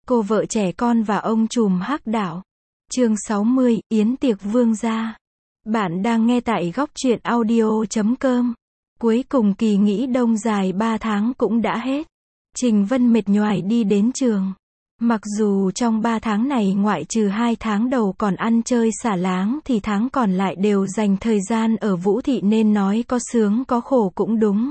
Cô vợ trẻ con và ông trùm hắc đạo. Chương 60, Yến tiệc vương gia. Bạn đang nghe tại góc truyện audio.com. Cuối cùng kỳ nghỉ đông dài 3 tháng cũng đã hết. Trình Vân mệt nhoài đi đến trường. Mặc dù trong 3 tháng này ngoại trừ 2 tháng đầu còn ăn chơi xả láng thì tháng còn lại đều dành thời gian ở Vũ Thị nên nói có sướng có khổ cũng đúng.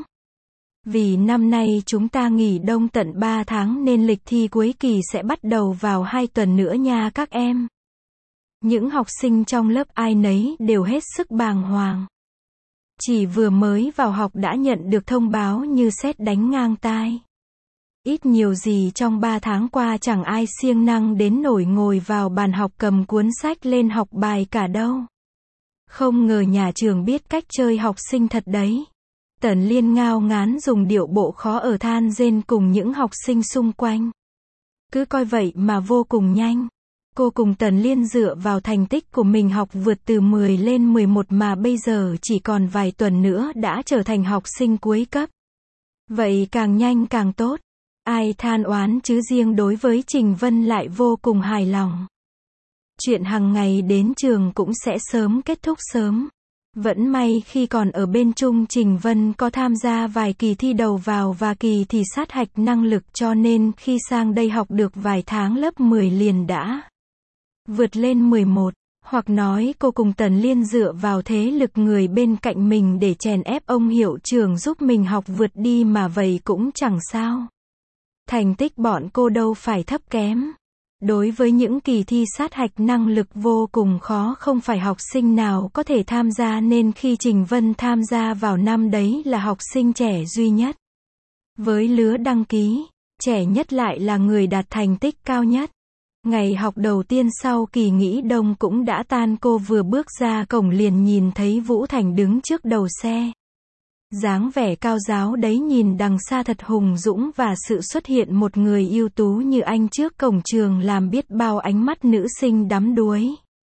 Vì năm nay chúng ta nghỉ đông tận 3 tháng nên lịch thi cuối kỳ sẽ bắt đầu vào 2 tuần nữa nha các em. Những học sinh trong lớp ai nấy đều hết sức bàng hoàng. Chỉ vừa mới vào học đã nhận được thông báo như sét đánh ngang tai. Ít nhiều gì trong 3 tháng qua chẳng ai siêng năng đến nổi ngồi vào bàn học cầm cuốn sách lên học bài cả đâu. Không ngờ nhà trường biết cách chơi học sinh thật đấy. Tần Liên ngao ngán dùng điệu bộ khó ở than rên cùng những học sinh xung quanh. Cứ coi vậy mà vô cùng nhanh. Cô cùng Tần Liên dựa vào thành tích của mình học vượt từ 10 lên 11 mà bây giờ chỉ còn vài tuần nữa đã trở thành học sinh cuối cấp. Vậy càng nhanh càng tốt. Ai than oán chứ riêng đối với Trình Vân lại vô cùng hài lòng. Chuyện hàng ngày đến trường cũng sẽ sớm kết thúc sớm. Vẫn may khi còn ở bên Trung Trình Vân có tham gia vài kỳ thi đầu vào và kỳ thi sát hạch năng lực cho nên khi sang đây học được vài tháng lớp 10 liền đã vượt lên 11. Hoặc nói cô cùng Tần Liên dựa vào thế lực người bên cạnh mình để chèn ép ông hiệu trưởng giúp mình học vượt đi mà vậy cũng chẳng sao. Thành tích bọn cô đâu phải thấp kém. Đối với những kỳ thi sát hạch năng lực vô cùng khó không phải học sinh nào có thể tham gia nên khi Trình Vân tham gia vào năm đấy là học sinh trẻ duy nhất. Với lứa đăng ký, trẻ nhất lại là người đạt thành tích cao nhất. Ngày học đầu tiên sau kỳ nghỉ đông cũng đã tan cô vừa bước ra cổng liền nhìn thấy Vũ Thành đứng trước đầu xe. Dáng vẻ cao giáo đấy nhìn đằng xa thật hùng dũng và sự xuất hiện một người ưu tú như anh trước cổng trường làm biết bao ánh mắt nữ sinh đắm đuối.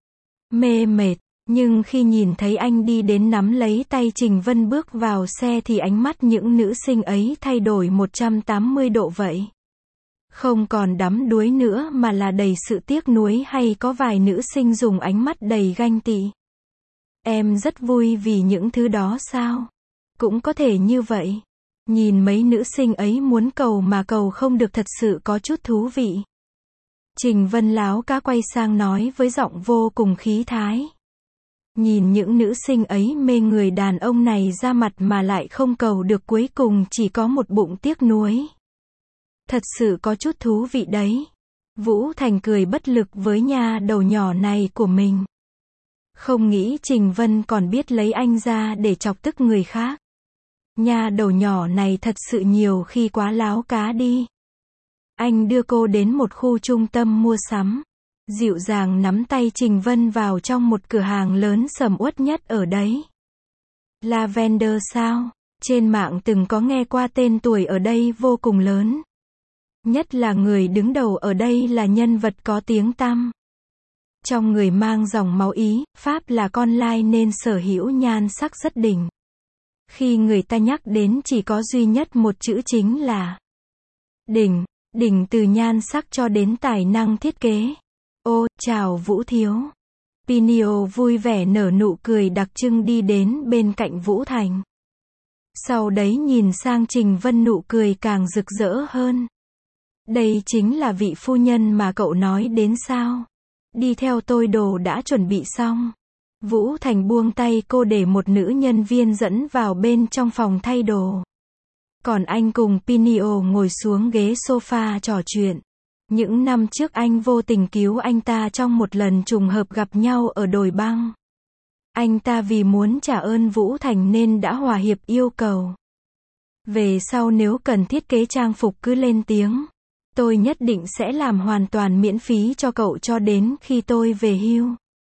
Mê mệt, nhưng khi nhìn thấy anh đi đến nắm lấy tay Trình Vân bước vào xe thì ánh mắt những nữ sinh ấy thay đổi 180 độ vậy. Không còn đắm đuối nữa mà là đầy sự tiếc nuối hay có vài nữ sinh dùng ánh mắt đầy ganh tị. Em rất vui vì những thứ đó sao? Cũng có thể như vậy. Nhìn mấy nữ sinh ấy muốn cầu mà cầu không được thật sự có chút thú vị. Trình Vân láo cá quay sang nói với giọng vô cùng khí thái. Nhìn những nữ sinh ấy mê người đàn ông này ra mặt mà lại không cầu được cuối cùng chỉ có một bụng tiếc nuối. Thật sự có chút thú vị đấy. Vũ Thành cười bất lực với nha đầu nhỏ này của mình. Không nghĩ Trình Vân còn biết lấy anh ra để chọc tức người khác. Nha đầu nhỏ này thật sự nhiều khi quá láo cá đi. Anh đưa cô đến một khu trung tâm mua sắm. Dịu dàng nắm tay Trình Vân vào trong một cửa hàng lớn sầm uất nhất ở đấy. Lavender sao? Trên mạng từng có nghe qua tên tuổi ở đây vô cùng lớn. Nhất là người đứng đầu ở đây là nhân vật có tiếng tăm. Trong người mang dòng máu Ý, Pháp là con lai nên sở hữu nhan sắc rất đỉnh. Khi người ta nhắc đến chỉ có duy nhất một chữ chính là đỉnh, đỉnh từ nhan sắc cho đến tài năng thiết kế. Ô, chào Vũ thiếu. Pinio vui vẻ nở nụ cười đặc trưng đi đến bên cạnh Vũ Thành. Sau đấy nhìn sang Trình Vân nụ cười càng rực rỡ hơn. Đây chính là vị phu nhân mà cậu nói đến sao? Đi theo tôi đồ đã chuẩn bị xong. Vũ Thành buông tay cô để một nữ nhân viên dẫn vào bên trong phòng thay đồ. Còn anh cùng Pinio ngồi xuống ghế sofa trò chuyện. Những năm trước anh vô tình cứu anh ta trong một lần trùng hợp gặp nhau ở đồi băng. Anh ta vì muốn trả ơn Vũ Thành nên đã hòa hiệp yêu cầu. Về sau nếu cần thiết kế trang phục cứ lên tiếng. Tôi nhất định sẽ làm hoàn toàn miễn phí cho cậu cho đến khi tôi về hưu.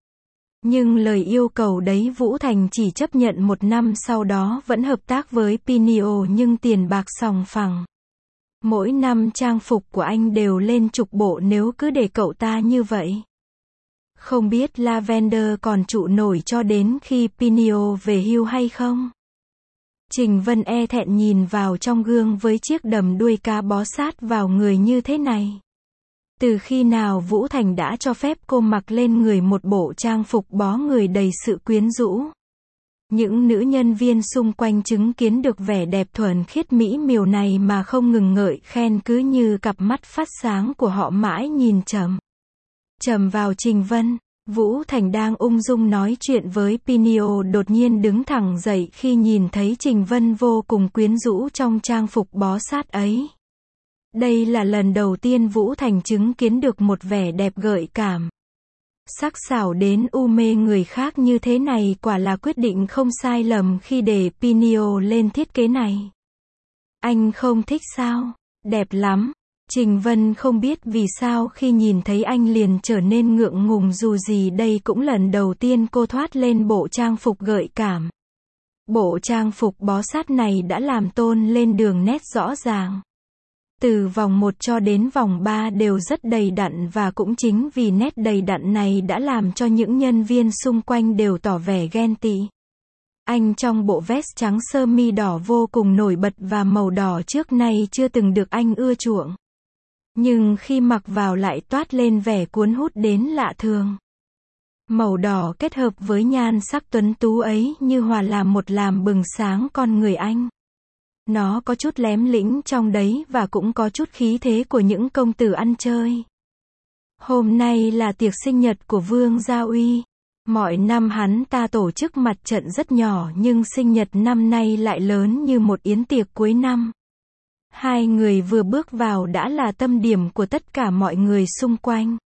Nhưng lời yêu cầu đấy Vũ Thành chỉ chấp nhận 1 năm sau đó vẫn hợp tác với Pinio nhưng tiền bạc sòng phẳng. Mỗi năm trang phục của anh đều lên chục bộ nếu cứ để cậu ta như vậy. Không biết Lavender còn trụ nổi cho đến khi Pinio về hưu hay không? Trình Vân e thẹn nhìn vào trong gương với chiếc đầm đuôi cá bó sát vào người như thế này. Từ khi nào Vũ Thành đã cho phép cô mặc lên người một bộ trang phục bó người đầy sự quyến rũ? Những nữ nhân viên xung quanh chứng kiến được vẻ đẹp thuần khiết mỹ miều này mà không ngừng ngợi khen, cứ như cặp mắt phát sáng của họ mãi nhìn chằm vào Trình Vân. Vũ Thành đang ung dung nói chuyện với Pinio đột nhiên đứng thẳng dậy khi nhìn thấy Trình Vân vô cùng quyến rũ trong trang phục bó sát ấy. Đây là lần đầu tiên Vũ Thành chứng kiến được một vẻ đẹp gợi cảm, sắc sảo đến u mê người khác như thế này, quả là quyết định không sai lầm khi để Pinio lên thiết kế này. Anh không thích sao? Đẹp lắm. Trình Vân không biết vì sao khi nhìn thấy anh liền trở nên ngượng ngùng, dù gì đây cũng lần đầu tiên cô thoát lên bộ trang phục gợi cảm. Bộ trang phục bó sát này đã làm tôn lên đường nét rõ ràng. Từ vòng 1 cho đến vòng 3 đều rất đầy đặn, và cũng chính vì nét đầy đặn này đã làm cho những nhân viên xung quanh đều tỏ vẻ ghen tị. Anh trong bộ vest trắng sơ mi đỏ vô cùng nổi bật và màu đỏ trước nay chưa từng được anh ưa chuộng. Nhưng khi mặc vào lại toát lên vẻ cuốn hút đến lạ thường. Màu đỏ kết hợp với nhan sắc tuấn tú ấy như hòa làm một, làm bừng sáng con người anh. Nó có chút lém lĩnh trong đấy và cũng có chút khí thế của những công tử ăn chơi. Hôm nay là tiệc sinh nhật của Vương Gia Uy. Mọi năm hắn ta tổ chức mặt trận rất nhỏ, nhưng sinh nhật năm nay lại lớn như một yến tiệc cuối năm. Hai người vừa bước vào đã là tâm điểm của tất cả mọi người xung quanh.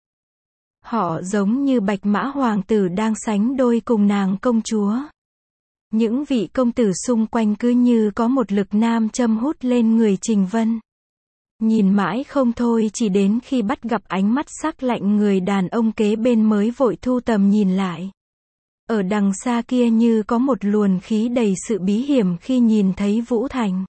Họ giống như bạch mã hoàng tử đang sánh đôi cùng nàng công chúa. Những vị công tử xung quanh cứ như có một lực nam châm hút lên người Trình Vân. Nhìn mãi không thôi, chỉ đến khi bắt gặp ánh mắt sắc lạnh người đàn ông kế bên mới vội thu tầm nhìn lại. Ở đằng xa kia như có một luồng khí đầy sự bí hiểm khi nhìn thấy Vũ Thành.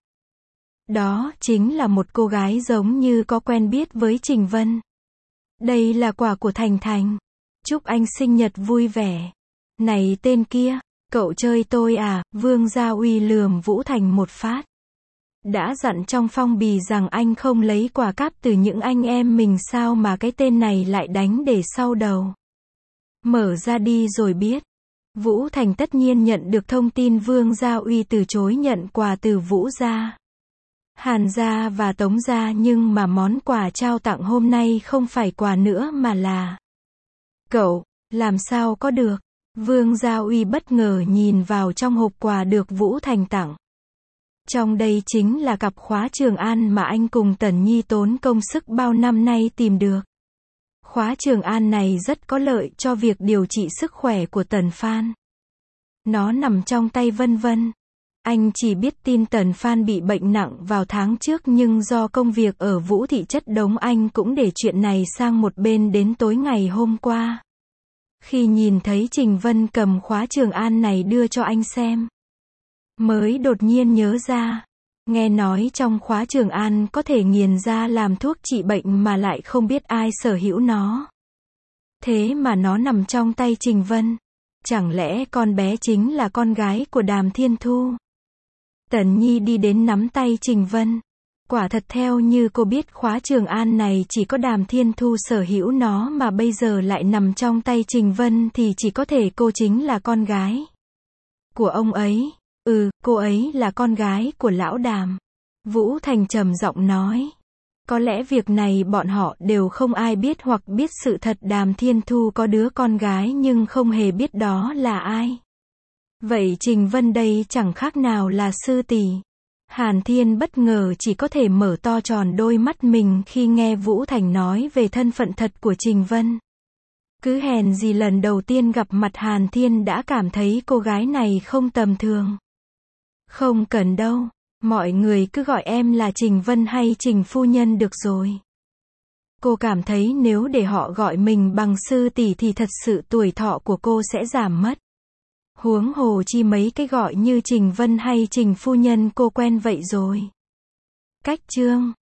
Đó chính là một cô gái giống như có quen biết với Trình Vân. Đây là quà của Thành Thành. Chúc anh sinh nhật vui vẻ. Này tên kia, cậu chơi tôi à? Vương Gia Uy lườm Vũ Thành một phát. Đã dặn trong phong bì rằng anh không lấy quà cáp từ những anh em mình sao mà cái tên này lại đánh để sau đầu. Mở ra đi rồi biết. Vũ Thành tất nhiên nhận được thông tin Vương Gia Uy từ chối nhận quà từ Vũ Gia, Hàn Gia và Tống Gia, nhưng mà món quà trao tặng hôm nay không phải quà nữa mà là... Cậu, làm sao có được? Vương Gia Uy bất ngờ nhìn vào trong hộp quà được Vũ Thành tặng. Trong đây chính là cặp khóa Trường An mà anh cùng Tần Nhi tốn công sức bao năm nay tìm được. Khóa Trường An này rất có lợi cho việc điều trị sức khỏe của Tần Phan. Nó nằm trong tay Vân Vân. Anh chỉ biết tin Tần Phan bị bệnh nặng vào tháng trước, nhưng do công việc ở Vũ Thị chất đống anh cũng để chuyện này sang một bên đến tối ngày hôm qua. Khi nhìn thấy Trình Vân cầm khóa Trường An này đưa cho anh xem, mới đột nhiên nhớ ra. Nghe nói trong khóa Trường An có thể nghiền ra làm thuốc trị bệnh mà lại không biết ai sở hữu nó. Thế mà nó nằm trong tay Trình Vân. Chẳng lẽ con bé chính là con gái của Đàm Thiên Thu? Tần Nhi đi đến nắm tay Trình Vân. Quả thật theo như cô biết, khóa Trường An này chỉ có Đàm Thiên Thu sở hữu nó, mà bây giờ lại nằm trong tay Trình Vân thì chỉ có thể cô chính là con gái của ông ấy. Cô ấy là con gái của lão Đàm. Vũ Thành trầm giọng nói. Có lẽ việc này bọn họ đều không ai biết, hoặc biết sự thật Đàm Thiên Thu có đứa con gái nhưng không hề biết đó là ai. Vậy Trình Vân đây chẳng khác nào là sư tỷ. Hàn Thiên bất ngờ chỉ có thể mở to tròn đôi mắt mình khi nghe Vũ Thành nói về thân phận thật của Trình Vân. Cứ hèn gì lần đầu tiên gặp mặt Hàn Thiên đã cảm thấy cô gái này không tầm thường. Không cần đâu, mọi người cứ gọi em là Trình Vân hay Trình phu nhân được rồi. Cô cảm thấy nếu để họ gọi mình bằng sư tỷ thì thật sự tuổi thọ của cô sẽ giảm mất. Huống hồ chi mấy cái gọi như Trình Vân hay Trình phu nhân cô quen vậy rồi. Cách chương